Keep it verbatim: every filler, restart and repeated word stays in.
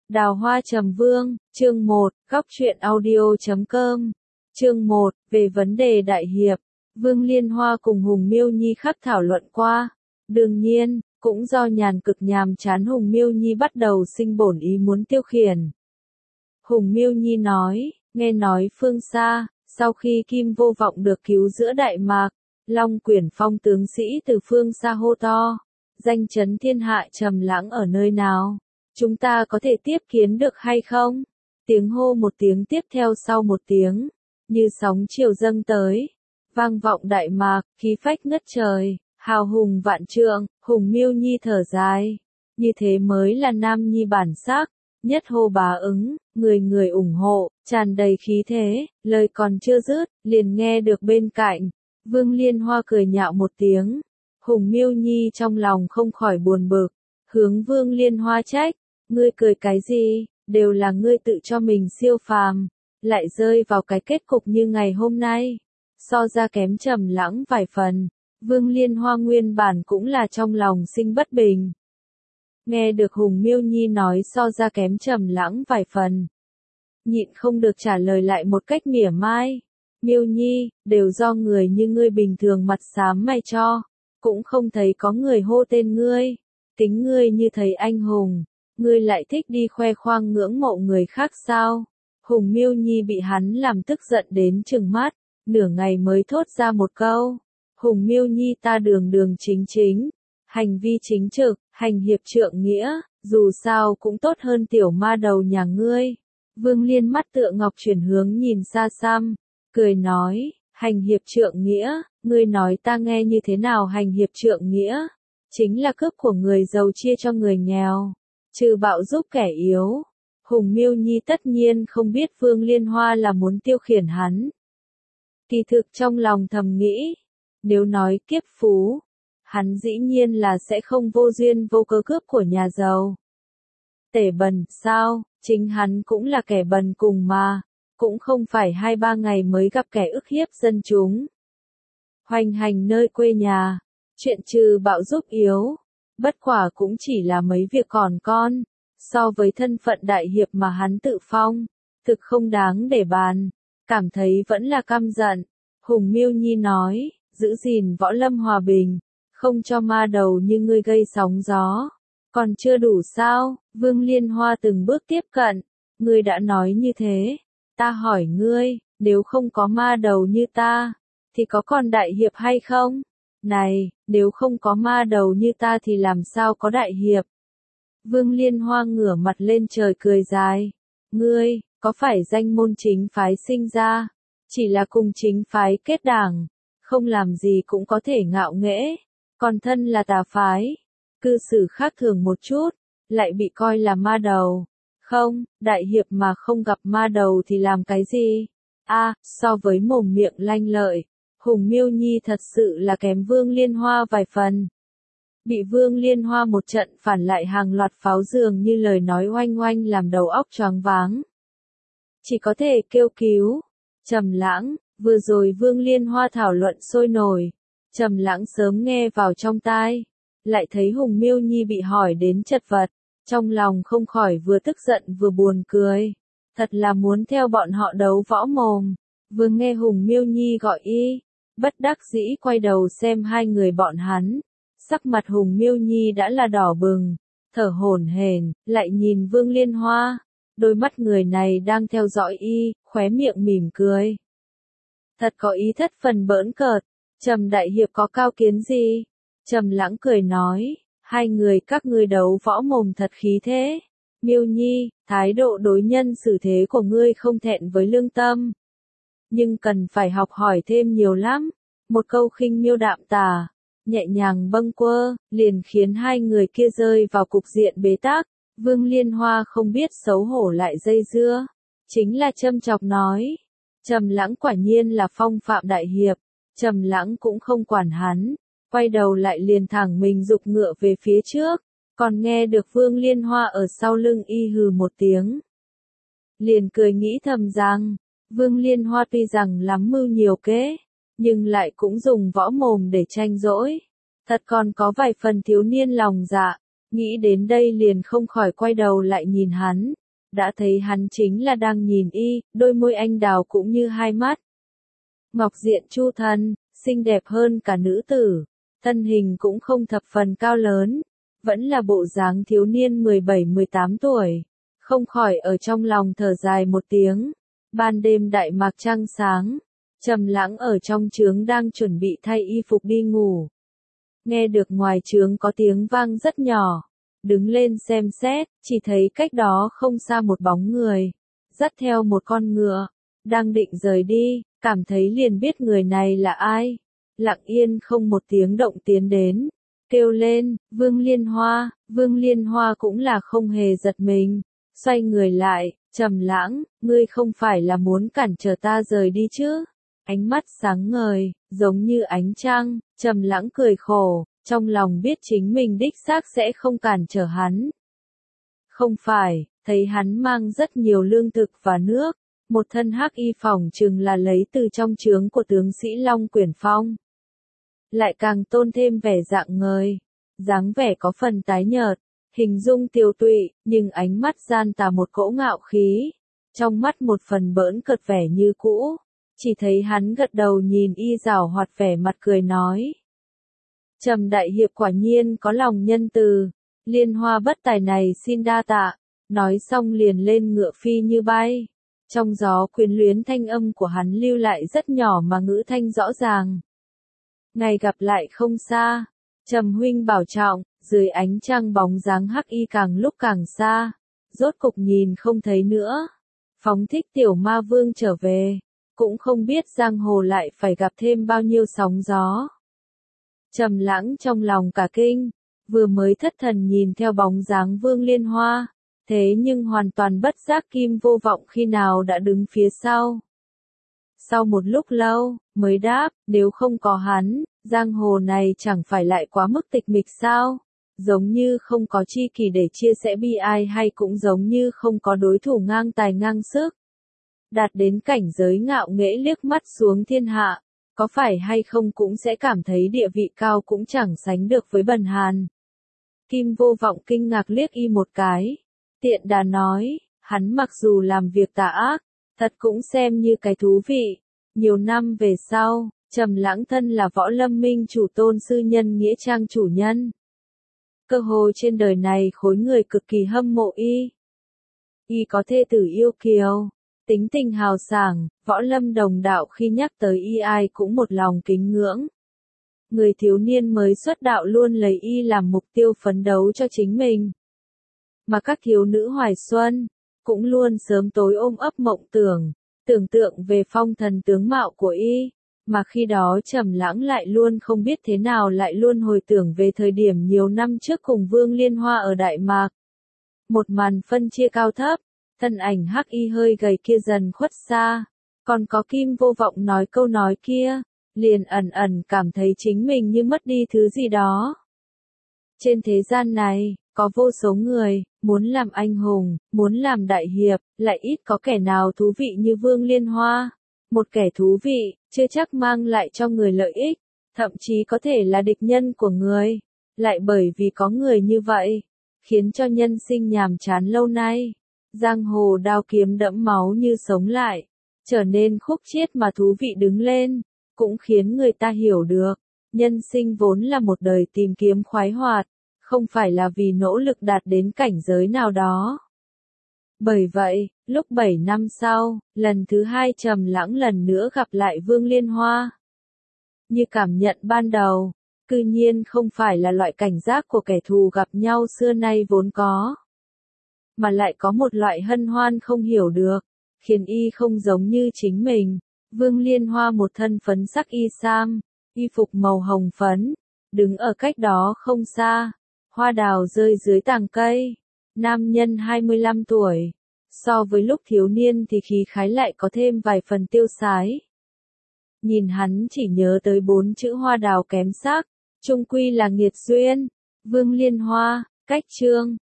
Đào Hoa Trầm Vương, chương một, góc truyện audio chấm com. Chương một, về vấn đề đại hiệp, Vương Liên Hoa cùng Hùng Miêu Nhi khắc thảo luận qua. Đương nhiên, cũng do nhàn cực nhàm chán Hùng Miêu Nhi bắt đầu sinh bổn ý muốn tiêu khiển. Hùng Miêu Nhi nói, nghe nói phương xa, sau khi Kim Vô Vọng được cứu giữa Đại Mạc, Long Quyển Phong tướng sĩ từ phương xa hô to, danh chấn thiên hạ Trầm Lãng ở nơi nào? Chúng ta có thể tiếp kiến được hay không? Tiếng hô một tiếng tiếp theo sau một tiếng, như sóng chiều dâng tới, vang vọng Đại Mạc, khí phách ngất trời, hào hùng vạn trượng. Hùng Miêu Nhi thở dài, như thế mới là nam nhi bản sắc, nhất hô bá ứng, người người ủng hộ, tràn đầy khí thế. Lời còn chưa dứt, liền nghe được bên cạnh, Vương Liên Hoa cười nhạo một tiếng. Hùng Miêu Nhi trong lòng không khỏi buồn bực, hướng Vương Liên Hoa trách, ngươi cười cái gì, đều là ngươi tự cho mình siêu phàm, lại rơi vào cái kết cục như ngày hôm nay, so ra kém Trầm Lãng vài phần. Vương Liên Hoa nguyên bản cũng là trong lòng sinh bất bình. Nghe được Hùng Miêu Nhi nói so ra kém Trầm Lãng vài phần, nhịn không được trả lời lại một cách mỉa mai. Miêu Nhi, đều do người như ngươi bình thường mặt xám mày cho, cũng không thấy có người hô tên ngươi, tính ngươi như thấy anh hùng, ngươi lại thích đi khoe khoang ngưỡng mộ người khác sao? Hùng Miêu Nhi bị hắn làm tức giận đến trừng mắt, nửa ngày mới thốt ra một câu. Hùng Miêu Nhi ta đường đường chính chính, hành vi chính trực, hành hiệp trượng nghĩa, dù sao cũng tốt hơn tiểu ma đầu nhà ngươi. Vương Liên mắt tựa ngọc chuyển hướng nhìn xa xăm, cười nói, hành hiệp trượng nghĩa, ngươi nói ta nghe như thế nào? Hành hiệp trượng nghĩa, chính là cướp của người giàu chia cho người nghèo, trừ bạo giúp kẻ yếu. Hùng Miêu Nhi tất nhiên không biết Vương Liên Hoa là muốn tiêu khiển hắn. Kỳ thực trong lòng thầm nghĩ, nếu nói kiếp phú, hắn dĩ nhiên là sẽ không vô duyên vô cớ cướp của nhà giàu. Tể bần, sao, chính hắn cũng là kẻ bần cùng mà, cũng không phải hai ba ngày mới gặp kẻ ức hiếp dân chúng. Hoành hành nơi quê nhà, chuyện trừ bạo giúp yếu, bất quả cũng chỉ là mấy việc còn con, so với thân phận đại hiệp mà hắn tự phong, thực không đáng để bàn, cảm thấy vẫn là căm giận. Hùng Miêu Nhi nói, giữ gìn võ lâm hòa bình, không cho ma đầu như ngươi gây sóng gió, còn chưa đủ sao? Vương Liên Hoa từng bước tiếp cận, ngươi đã nói như thế, ta hỏi ngươi, nếu không có ma đầu như ta, thì có còn đại hiệp hay không? Này, nếu không có ma đầu như ta thì làm sao có đại hiệp? Vương Liên Hoa ngửa mặt lên trời cười dài, ngươi, có phải danh môn chính phái sinh ra, chỉ là cùng chính phái kết đảng, không làm gì cũng có thể ngạo nghễ, còn thân là tà phái, cư xử khác thường một chút, lại bị coi là ma đầu. Không, đại hiệp mà không gặp ma đầu thì làm cái gì? A, à, so với mồm miệng lanh lợi, Hùng Miêu Nhi thật sự là kém Vương Liên Hoa vài phần. Bị Vương Liên Hoa một trận phản lại hàng loạt pháo dường như lời nói oanh oanh làm đầu óc choáng váng. Chỉ có thể kêu cứu. Trầm Lãng, vừa rồi Vương Liên Hoa thảo luận sôi nổi, Trầm Lãng sớm nghe vào trong tai, lại thấy Hùng Miêu Nhi bị hỏi đến chật vật, trong lòng không khỏi vừa tức giận vừa buồn cười, thật là muốn theo bọn họ đấu võ mồm. Vừa nghe Hùng Miêu Nhi gọi y, bất đắc dĩ quay đầu xem hai người bọn hắn, sắc mặt Hùng Miêu Nhi đã là đỏ bừng, thở hổn hển, lại nhìn Vương Liên Hoa, đôi mắt người này đang theo dõi y, khóe miệng mỉm cười. Thật có ý thất phần bỡn cợt, Trầm đại hiệp có cao kiến gì? Trầm Lãng cười nói, hai người các ngươi đấu võ mồm thật khí thế. Miêu Nhi, thái độ đối nhân xử thế của ngươi không thẹn với lương tâm, nhưng cần phải học hỏi thêm nhiều lắm. Một câu khinh miêu đạm tả, nhẹ nhàng bâng quơ, liền khiến hai người kia rơi vào cục diện bế tắc. Vương Liên Hoa không biết xấu hổ lại dây dưa, chính là châm chọc nói, Trầm Lãng quả nhiên là phong phạm đại hiệp. Trầm Lãng cũng không quản hắn, quay đầu lại liền thẳng mình giục ngựa về phía trước, còn nghe được Vương Liên Hoa ở sau lưng y hừ một tiếng. Liền cười nghĩ thầm rằng, Vương Liên Hoa tuy rằng lắm mưu nhiều kế, nhưng lại cũng dùng võ mồm để tranh dỗi, thật còn có vài phần thiếu niên lòng dạ. Nghĩ đến đây liền không khỏi quay đầu lại nhìn hắn, đã thấy hắn chính là đang nhìn y, đôi môi anh đào cũng như hai mắt. Ngọc diện chu thân, xinh đẹp hơn cả nữ tử, thân hình cũng không thập phần cao lớn, vẫn là bộ dáng thiếu niên mười bảy mười tám tuổi, không khỏi ở trong lòng thở dài một tiếng. Ban đêm đại mạc trăng sáng, Trầm Lãng ở trong trướng đang chuẩn bị thay y phục đi ngủ. Nghe được ngoài trướng có tiếng vang rất nhỏ, đứng lên xem xét, chỉ thấy cách đó không xa một bóng người, dắt theo một con ngựa, đang định rời đi, cảm thấy liền biết người này là ai. Lặng yên không một tiếng động tiến đến, kêu lên, Vương Liên Hoa. Vương Liên Hoa cũng là không hề giật mình, xoay người lại, Trầm Lãng, ngươi không phải là muốn cản trở ta rời đi chứ? Ánh mắt sáng ngời, giống như ánh trăng, Trầm Lãng cười khổ, trong lòng biết chính mình đích xác sẽ không cản trở hắn. Không phải, thấy hắn mang rất nhiều lương thực và nước, một thân hắc y phỏng chừng là lấy từ trong trướng của tướng sĩ Long Quyển Phong. Lại càng tôn thêm vẻ dạng ngời, dáng vẻ có phần tái nhợt, hình dung tiều tụy, nhưng ánh mắt gian tà một cỗ ngạo khí, trong mắt một phần bỡn cợt vẻ như cũ, chỉ thấy hắn gật đầu nhìn y giảo hoạt vẻ mặt cười nói. Trầm đại hiệp quả nhiên có lòng nhân từ, Liên Hoa bất tài này xin đa tạ, nói xong liền lên ngựa phi như bay. Trong gió quyến luyến thanh âm của hắn lưu lại rất nhỏ mà ngữ thanh rõ ràng. Ngày gặp lại không xa, Trầm huynh bảo trọng, dưới ánh trăng bóng dáng hắc y càng lúc càng xa, rốt cục nhìn không thấy nữa. Phóng thích tiểu ma vương trở về, cũng không biết giang hồ lại phải gặp thêm bao nhiêu sóng gió. Trầm Lãng trong lòng cả kinh, vừa mới thất thần nhìn theo bóng dáng Vương Liên Hoa, thế nhưng hoàn toàn bất giác Kim Vô Vọng khi nào đã đứng phía sau. Sau một lúc lâu, mới đáp, nếu không có hắn, giang hồ này chẳng phải lại quá mức tịch mịch sao? Giống như không có tri kỷ để chia sẻ bi ai hay cũng giống như không có đối thủ ngang tài ngang sức. Đạt đến cảnh giới ngạo nghễ liếc mắt xuống thiên hạ, có phải hay không cũng sẽ cảm thấy địa vị cao cũng chẳng sánh được với Bần Hàn. Kim Vô Vọng kinh ngạc liếc y một cái, tiện đà nói, hắn mặc dù làm việc tà ác, thật cũng xem như cái thú vị. Nhiều năm về sau, Trầm Lãng thân là Võ Lâm Minh chủ tôn sư nhân nghĩa trang chủ nhân. Cơ hồ trên đời này khối người cực kỳ hâm mộ y. Y có thê tử yêu kiều, tính tình hào sảng, Võ Lâm đồng đạo khi nhắc tới y ai cũng một lòng kính ngưỡng. Người thiếu niên mới xuất đạo luôn lấy y làm mục tiêu phấn đấu cho chính mình. Mà các thiếu nữ hoài xuân, cũng luôn sớm tối ôm ấp mộng tưởng, tưởng tượng về phong thần tướng mạo của y, mà khi đó Trầm Lãng lại luôn không biết thế nào lại luôn hồi tưởng về thời điểm nhiều năm trước cùng Vương Liên Hoa ở Đại Mạc. Một màn phân chia cao thấp, thân ảnh hắc y hơi gầy kia dần khuất xa, còn có Kim Vô Vọng nói câu nói kia, liền ẩn ẩn cảm thấy chính mình như mất đi thứ gì đó. Trên thế gian này, có vô số người, muốn làm anh hùng, muốn làm đại hiệp, lại ít có kẻ nào thú vị như Vương Liên Hoa. Một kẻ thú vị, chưa chắc mang lại cho người lợi ích, thậm chí có thể là địch nhân của người. Lại bởi vì có người như vậy, khiến cho nhân sinh nhàm chán lâu nay, giang hồ đao kiếm đẫm máu như sống lại, trở nên khúc chiết mà thú vị đứng lên, cũng khiến người ta hiểu được, nhân sinh vốn là một đời tìm kiếm khoái hoạt, không phải là vì nỗ lực đạt đến cảnh giới nào đó. Bởi vậy, lúc bảy năm sau, lần thứ hai Trầm Lãng lần nữa gặp lại Vương Liên Hoa. Như cảm nhận ban đầu, cư nhiên không phải là loại cảnh giác của kẻ thù gặp nhau xưa nay vốn có, mà lại có một loại hân hoan không hiểu được, khiến y không giống như chính mình. Vương Liên Hoa một thân phấn sắc y sam, y phục màu hồng phấn, đứng ở cách đó không xa, hoa đào rơi dưới tàng cây. Nam nhân hai mươi lăm tuổi, so với lúc thiếu niên thì khí khái lại có thêm vài phần tiêu sái. Nhìn hắn chỉ nhớ tới bốn chữ hoa đào kém sắc, chung quy là nghiệt duyên. Vương Liên Hoa, cách chương.